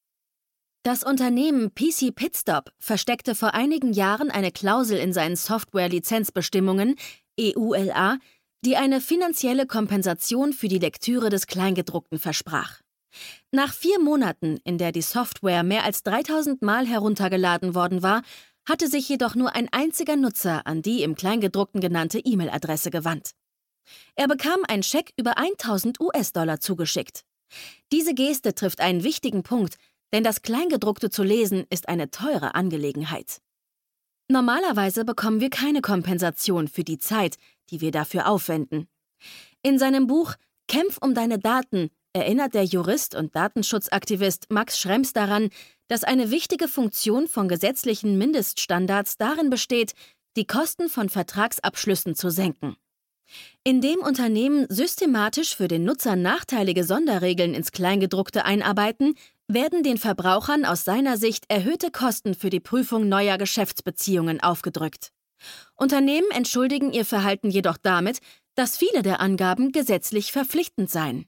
Das Unternehmen P C Pitstop versteckte vor einigen Jahren eine Klausel in seinen Software-Lizenzbestimmungen, E U L A, die eine finanzielle Kompensation für die Lektüre des Kleingedruckten versprach. Nach vier Monaten, in der die Software mehr als dreitausend Mal heruntergeladen worden war, hatte sich jedoch nur ein einziger Nutzer an die im Kleingedruckten genannte E-Mail-Adresse gewandt. Er bekam einen Scheck über tausend US-Dollar zugeschickt. Diese Geste trifft einen wichtigen Punkt, denn das Kleingedruckte zu lesen ist eine teure Angelegenheit. Normalerweise bekommen wir keine Kompensation für die Zeit, die wir dafür aufwenden. In seinem Buch »Kämpf um deine Daten« erinnert der Jurist und Datenschutzaktivist Max Schrems daran, dass eine wichtige Funktion von gesetzlichen Mindeststandards darin besteht, die Kosten von Vertragsabschlüssen zu senken. Indem Unternehmen systematisch für den Nutzer nachteilige Sonderregeln ins Kleingedruckte einarbeiten, werden den Verbrauchern aus seiner Sicht erhöhte Kosten für die Prüfung neuer Geschäftsbeziehungen aufgedrückt. Unternehmen entschuldigen ihr Verhalten jedoch damit, dass viele der Angaben gesetzlich verpflichtend seien.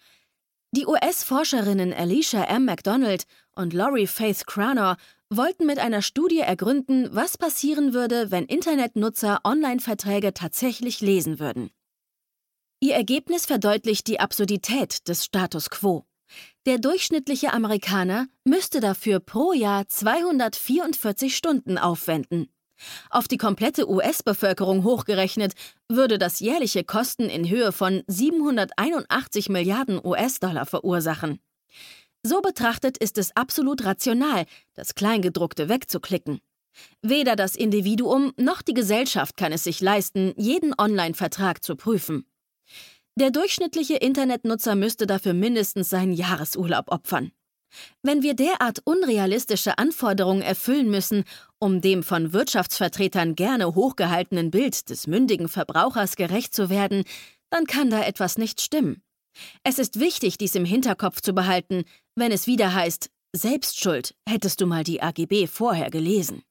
Die U S-Forscherinnen Alicia M. McDonald und Lori Faith Cranor wollten mit einer Studie ergründen, was passieren würde, wenn Internetnutzer Online-Verträge tatsächlich lesen würden. Ihr Ergebnis verdeutlicht die Absurdität des Status quo. Der durchschnittliche Amerikaner müsste dafür pro Jahr zweihundertvierundvierzig Stunden aufwenden. Auf die komplette U S-Bevölkerung hochgerechnet, würde das jährliche Kosten in Höhe von siebenhunderteinundachtzig Milliarden US-Dollar verursachen. So betrachtet ist es absolut rational, das Kleingedruckte wegzuklicken. Weder das Individuum noch die Gesellschaft kann es sich leisten, jeden Online-Vertrag zu prüfen. Der durchschnittliche Internetnutzer müsste dafür mindestens seinen Jahresurlaub opfern. Wenn wir derart unrealistische Anforderungen erfüllen müssen, um dem von Wirtschaftsvertretern gerne hochgehaltenen Bild des mündigen Verbrauchers gerecht zu werden, dann kann da etwas nicht stimmen. Es ist wichtig, dies im Hinterkopf zu behalten, wenn es wieder heißt, Selbstschuld, hättest du mal die A G B vorher gelesen.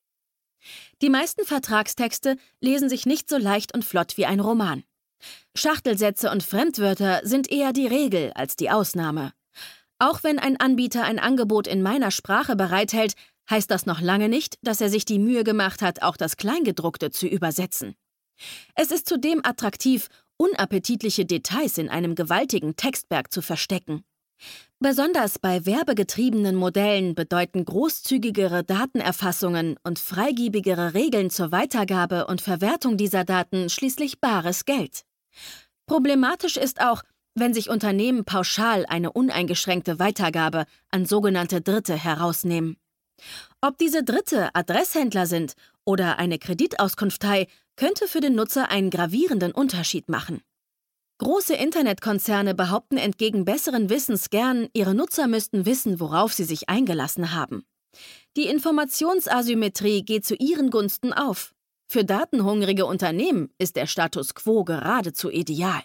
Die meisten Vertragstexte lesen sich nicht so leicht und flott wie ein Roman. Schachtelsätze und Fremdwörter sind eher die Regel als die Ausnahme. Auch wenn ein Anbieter ein Angebot in meiner Sprache bereithält, heißt das noch lange nicht, dass er sich die Mühe gemacht hat, auch das Kleingedruckte zu übersetzen. Es ist zudem attraktiv, unappetitliche Details in einem gewaltigen Textberg zu verstecken. Besonders bei werbegetriebenen Modellen bedeuten großzügigere Datenerfassungen und freigebigere Regeln zur Weitergabe und Verwertung dieser Daten schließlich bares Geld. Problematisch ist auch, wenn sich Unternehmen pauschal eine uneingeschränkte Weitergabe an sogenannte Dritte herausnehmen. Ob diese Dritte Adresshändler sind oder eine Kreditauskunftei, könnte für den Nutzer einen gravierenden Unterschied machen. Große Internetkonzerne behaupten entgegen besseren Wissens gern, ihre Nutzer müssten wissen, worauf sie sich eingelassen haben. Die Informationsasymmetrie geht zu ihren Gunsten auf. Für datenhungrige Unternehmen ist der Status quo geradezu ideal.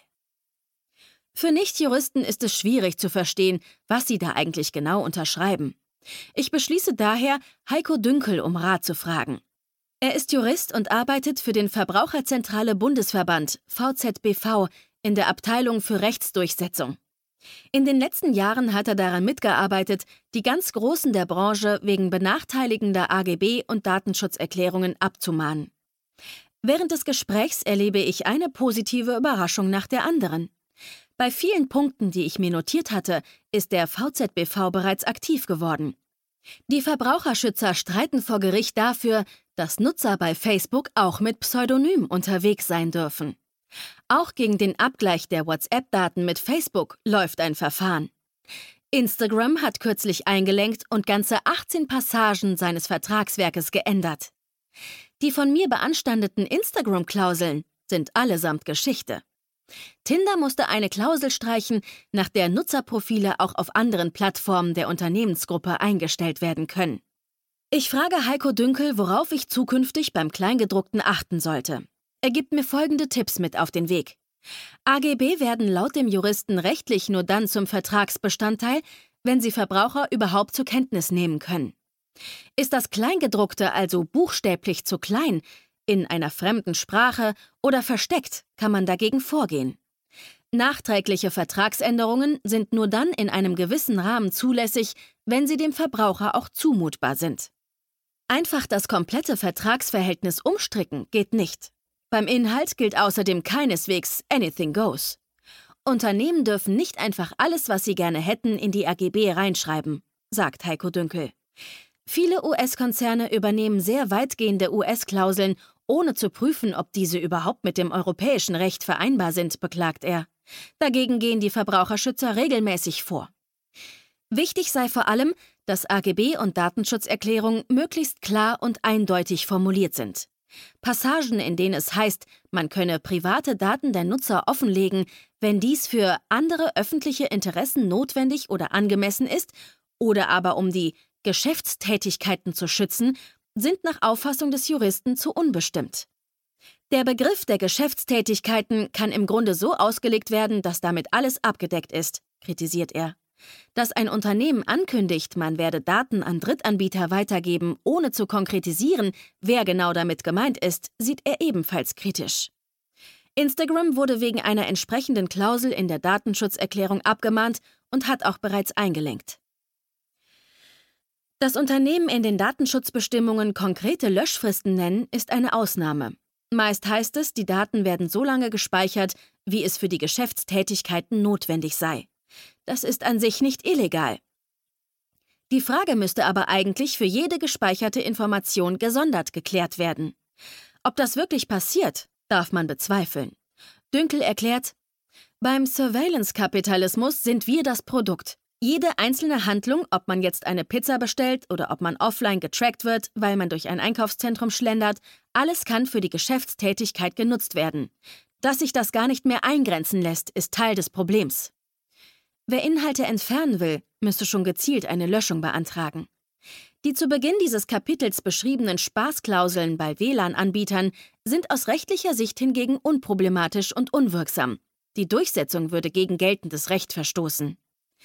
Für Nichtjuristen ist es schwierig zu verstehen, was sie da eigentlich genau unterschreiben. Ich beschließe daher, Heiko Dünkel um Rat zu fragen. Er ist Jurist und arbeitet für den Verbraucherzentrale Bundesverband, V Z B V, in der Abteilung für Rechtsdurchsetzung. In den letzten Jahren hat er daran mitgearbeitet, die ganz Großen der Branche wegen benachteiligender A G B und Datenschutzerklärungen abzumahnen. Während des Gesprächs erlebe ich eine positive Überraschung nach der anderen. Bei vielen Punkten, die ich mir notiert hatte, ist der V Z B V bereits aktiv geworden. Die Verbraucherschützer streiten vor Gericht dafür, dass Nutzer bei Facebook auch mit Pseudonym unterwegs sein dürfen. Auch gegen den Abgleich der WhatsApp-Daten mit Facebook läuft ein Verfahren. Instagram hat kürzlich eingelenkt und ganze achtzehn Passagen seines Vertragswerkes geändert. Die von mir beanstandeten Instagram-Klauseln sind allesamt Geschichte. Tinder musste eine Klausel streichen, nach der Nutzerprofile auch auf anderen Plattformen der Unternehmensgruppe eingestellt werden können. Ich frage Heiko Dünkel, worauf ich zukünftig beim Kleingedruckten achten sollte. Er gibt mir folgende Tipps mit auf den Weg. A G B werden laut dem Juristen rechtlich nur dann zum Vertragsbestandteil, wenn sie Verbraucher überhaupt zur Kenntnis nehmen können. Ist das Kleingedruckte also buchstäblich zu klein, in einer fremden Sprache oder versteckt, kann man dagegen vorgehen. Nachträgliche Vertragsänderungen sind nur dann in einem gewissen Rahmen zulässig, wenn sie dem Verbraucher auch zumutbar sind. Einfach das komplette Vertragsverhältnis umstricken geht nicht. Beim Inhalt gilt außerdem keineswegs anything goes. Unternehmen dürfen nicht einfach alles, was sie gerne hätten, in die A G B reinschreiben, sagt Heiko Dünkel. Viele U S-Konzerne übernehmen sehr weitgehende U S-Klauseln, ohne zu prüfen, ob diese überhaupt mit dem europäischen Recht vereinbar sind, beklagt er. Dagegen gehen die Verbraucherschützer regelmäßig vor. Wichtig sei vor allem, dass A G B und Datenschutzerklärung möglichst klar und eindeutig formuliert sind. Passagen, in denen es heißt, man könne private Daten der Nutzer offenlegen, wenn dies für andere öffentliche Interessen notwendig oder angemessen ist, oder aber um die Geschäftstätigkeiten zu schützen, sind nach Auffassung des Juristen zu unbestimmt. Der Begriff der Geschäftstätigkeiten kann im Grunde so ausgelegt werden, dass damit alles abgedeckt ist, kritisiert er. Dass ein Unternehmen ankündigt, man werde Daten an Drittanbieter weitergeben, ohne zu konkretisieren, wer genau damit gemeint ist, sieht er ebenfalls kritisch. Instagram wurde wegen einer entsprechenden Klausel in der Datenschutzerklärung abgemahnt und hat auch bereits eingelenkt. Dass Unternehmen in den Datenschutzbestimmungen konkrete Löschfristen nennen, ist eine Ausnahme. Meist heißt es, die Daten werden so lange gespeichert, wie es für die Geschäftstätigkeiten notwendig sei. Das ist an sich nicht illegal. Die Frage müsste aber eigentlich für jede gespeicherte Information gesondert geklärt werden. Ob das wirklich passiert, darf man bezweifeln. Dünkel erklärt, beim Surveillance-Kapitalismus sind wir das Produkt. Jede einzelne Handlung, ob man jetzt eine Pizza bestellt oder ob man offline getrackt wird, weil man durch ein Einkaufszentrum schlendert, alles kann für die Geschäftstätigkeit genutzt werden. Dass sich das gar nicht mehr eingrenzen lässt, ist Teil des Problems. Wer Inhalte entfernen will, müsste schon gezielt eine Löschung beantragen. Die zu Beginn dieses Kapitels beschriebenen Spaßklauseln bei W L A N-Anbietern sind aus rechtlicher Sicht hingegen unproblematisch und unwirksam. Die Durchsetzung würde gegen geltendes Recht verstoßen.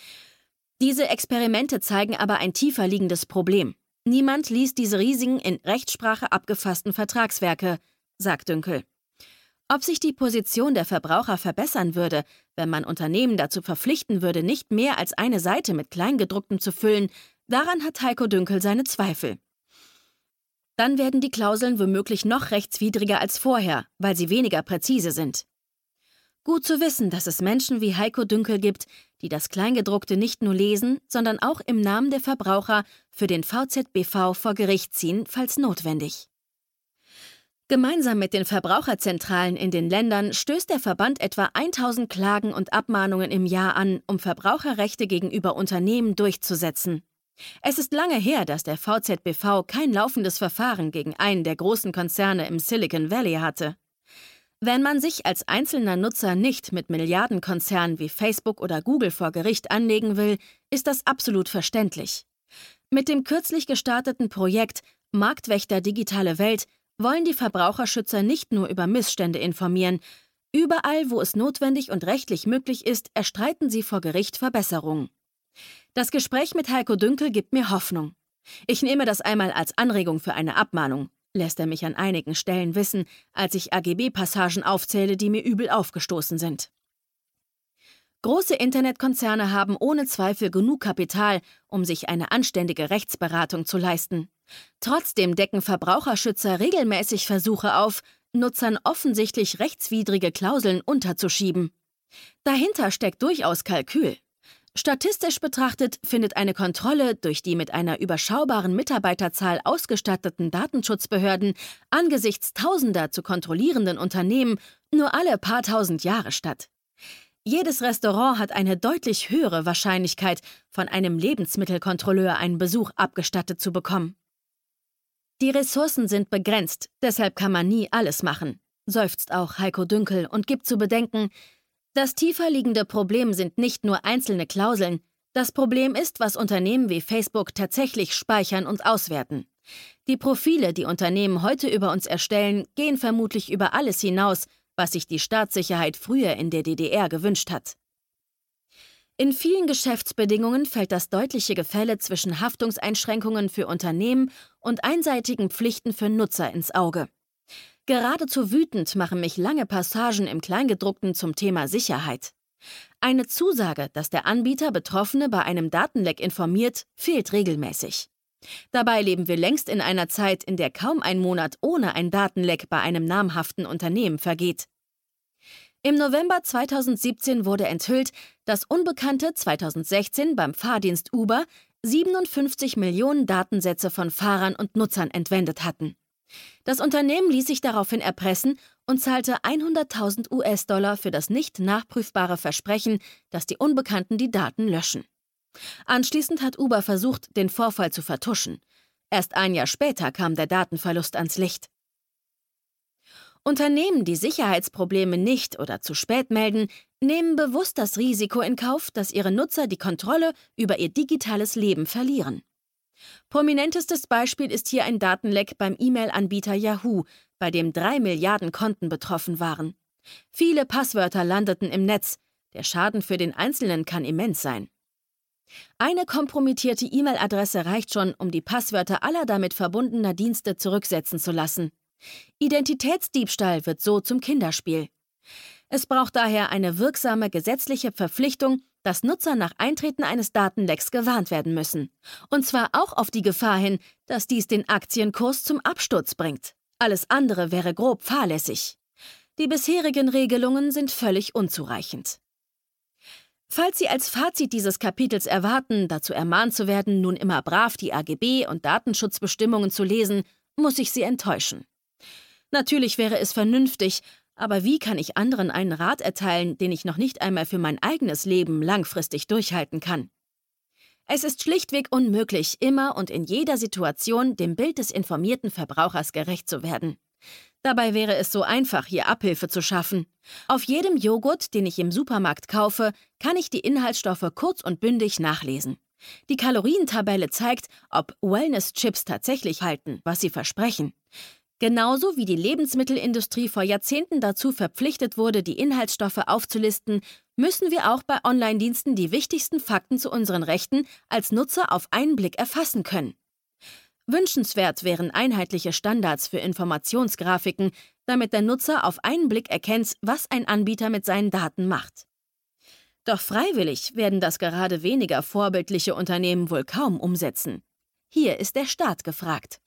Diese Experimente zeigen aber ein tiefer liegendes Problem. Niemand liest diese riesigen, in Rechtssprache abgefassten Vertragswerke, sagt Dünkel. Ob sich die Position der Verbraucher verbessern würde, wenn man Unternehmen dazu verpflichten würde, nicht mehr als eine Seite mit Kleingedrucktem zu füllen, daran hat Heiko Dünkel seine Zweifel. Dann werden die Klauseln womöglich noch rechtswidriger als vorher, weil sie weniger präzise sind. Gut zu wissen, dass es Menschen wie Heiko Dünkel gibt, die das Kleingedruckte nicht nur lesen, sondern auch im Namen der Verbraucher für den V Z B V vor Gericht ziehen, falls notwendig. Gemeinsam mit den Verbraucherzentralen in den Ländern stößt der Verband etwa tausend Klagen und Abmahnungen im Jahr an, um Verbraucherrechte gegenüber Unternehmen durchzusetzen. Es ist lange her, dass der V Z B V kein laufendes Verfahren gegen einen der großen Konzerne im Silicon Valley hatte. Wenn man sich als einzelner Nutzer nicht mit Milliardenkonzernen wie Facebook oder Google vor Gericht anlegen will, ist das absolut verständlich. Mit dem kürzlich gestarteten Projekt Marktwächter Digitale Welt wollen die Verbraucherschützer nicht nur über Missstände informieren. Überall, wo es notwendig und rechtlich möglich ist, erstreiten sie vor Gericht Verbesserungen. Das Gespräch mit Heiko Dünkel gibt mir Hoffnung. Ich nehme das einmal als Anregung für eine Abmahnung, lässt er mich an einigen Stellen wissen, als ich A G B-Passagen aufzähle, die mir übel aufgestoßen sind. Große Internetkonzerne haben ohne Zweifel genug Kapital, um sich eine anständige Rechtsberatung zu leisten. Trotzdem decken Verbraucherschützer regelmäßig Versuche auf, Nutzern offensichtlich rechtswidrige Klauseln unterzuschieben. Dahinter steckt durchaus Kalkül. Statistisch betrachtet findet eine Kontrolle durch die mit einer überschaubaren Mitarbeiterzahl ausgestatteten Datenschutzbehörden angesichts tausender zu kontrollierenden Unternehmen nur alle paar tausend Jahre statt. Jedes Restaurant hat eine deutlich höhere Wahrscheinlichkeit, von einem Lebensmittelkontrolleur einen Besuch abgestattet zu bekommen. Die Ressourcen sind begrenzt, deshalb kann man nie alles machen, seufzt auch Heiko Dünkel und gibt zu bedenken, das tiefer liegende Problem sind nicht nur einzelne Klauseln. Das Problem ist, was Unternehmen wie Facebook tatsächlich speichern und auswerten. Die Profile, die Unternehmen heute über uns erstellen, gehen vermutlich über alles hinaus, was sich die Staatssicherheit früher in der D D R gewünscht hat. In vielen Geschäftsbedingungen fällt das deutliche Gefälle zwischen Haftungseinschränkungen für Unternehmen und einseitigen Pflichten für Nutzer ins Auge. Geradezu wütend machen mich lange Passagen im Kleingedruckten zum Thema Sicherheit. Eine Zusage, dass der Anbieter Betroffene bei einem Datenleck informiert, fehlt regelmäßig. Dabei leben wir längst in einer Zeit, in der kaum ein Monat ohne ein Datenleck bei einem namhaften Unternehmen vergeht. Im November zweitausendsiebzehn wurde enthüllt, dass Unbekannte zweitausendsechzehn beim Fahrdienst Uber siebenundfünfzig Millionen Datensätze von Fahrern und Nutzern entwendet hatten. Das Unternehmen ließ sich daraufhin erpressen und zahlte hunderttausend U S-Dollar für das nicht nachprüfbare Versprechen, dass die Unbekannten die Daten löschen. Anschließend hat Uber versucht, den Vorfall zu vertuschen. Erst ein Jahr später kam der Datenverlust ans Licht. Unternehmen, die Sicherheitsprobleme nicht oder zu spät melden, nehmen bewusst das Risiko in Kauf, dass ihre Nutzer die Kontrolle über ihr digitales Leben verlieren. Prominentestes Beispiel ist hier ein Datenleck beim E-Mail-Anbieter Yahoo, bei dem drei Milliarden Konten betroffen waren. Viele Passwörter landeten im Netz. Der Schaden für den Einzelnen kann immens sein. Eine kompromittierte E-Mail-Adresse reicht schon, um die Passwörter aller damit verbundener Dienste zurücksetzen zu lassen. Identitätsdiebstahl wird so zum Kinderspiel. Es braucht daher eine wirksame gesetzliche Verpflichtung, dass Nutzer nach Eintreten eines Datenlecks gewarnt werden müssen. Und zwar auch auf die Gefahr hin, dass dies den Aktienkurs zum Absturz bringt. Alles andere wäre grob fahrlässig. Die bisherigen Regelungen sind völlig unzureichend. Falls Sie als Fazit dieses Kapitels erwarten, dazu ermahnt zu werden, nun immer brav die A G B und Datenschutzbestimmungen zu lesen, muss ich Sie enttäuschen. Natürlich wäre es vernünftig, aber wie kann ich anderen einen Rat erteilen, den ich noch nicht einmal für mein eigenes Leben langfristig durchhalten kann? Es ist schlichtweg unmöglich, immer und in jeder Situation dem Bild des informierten Verbrauchers gerecht zu werden. Dabei wäre es so einfach, hier Abhilfe zu schaffen. Auf jedem Joghurt, den ich im Supermarkt kaufe, kann ich die Inhaltsstoffe kurz und bündig nachlesen. Die Kalorientabelle zeigt, ob Wellness-Chips tatsächlich halten, was sie versprechen. Genauso wie die Lebensmittelindustrie vor Jahrzehnten dazu verpflichtet wurde, die Inhaltsstoffe aufzulisten, müssen wir auch bei Online-Diensten die wichtigsten Fakten zu unseren Rechten als Nutzer auf einen Blick erfassen können. Wünschenswert wären einheitliche Standards für Informationsgrafiken, damit der Nutzer auf einen Blick erkennt, was ein Anbieter mit seinen Daten macht. Doch freiwillig werden das gerade weniger vorbildliche Unternehmen wohl kaum umsetzen. Hier ist der Staat gefragt.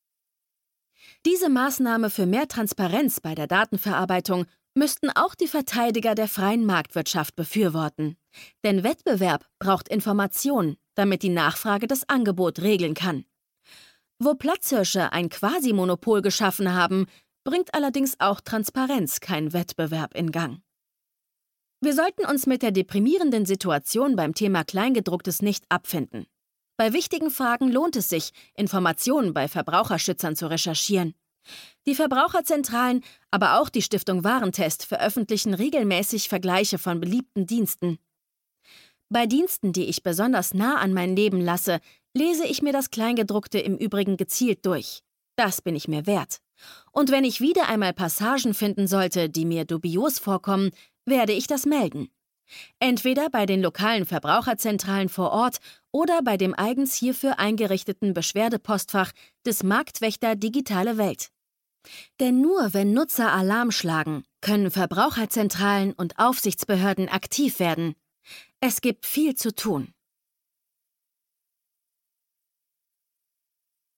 Diese Maßnahme für mehr Transparenz bei der Datenverarbeitung müssten auch die Verteidiger der freien Marktwirtschaft befürworten. Denn Wettbewerb braucht Information, damit die Nachfrage das Angebot regeln kann. Wo Platzhirsche ein Quasi-Monopol geschaffen haben, bringt allerdings auch Transparenz keinen Wettbewerb in Gang. Wir sollten uns mit der deprimierenden Situation beim Thema Kleingedrucktes nicht abfinden. Bei wichtigen Fragen lohnt es sich, Informationen bei Verbraucherschützern zu recherchieren. Die Verbraucherzentralen, aber auch die Stiftung Warentest veröffentlichen regelmäßig Vergleiche von beliebten Diensten. Bei Diensten, die ich besonders nah an mein Leben lasse, lese ich mir das Kleingedruckte im Übrigen gezielt durch. Das bin ich mir wert. Und wenn ich wieder einmal Passagen finden sollte, die mir dubios vorkommen, werde ich das melden. Entweder bei den lokalen Verbraucherzentralen vor Ort oder bei dem eigens hierfür eingerichteten Beschwerdepostfach des Marktwächter Digitale Welt. Denn nur wenn Nutzer Alarm schlagen, können Verbraucherzentralen und Aufsichtsbehörden aktiv werden. Es gibt viel zu tun.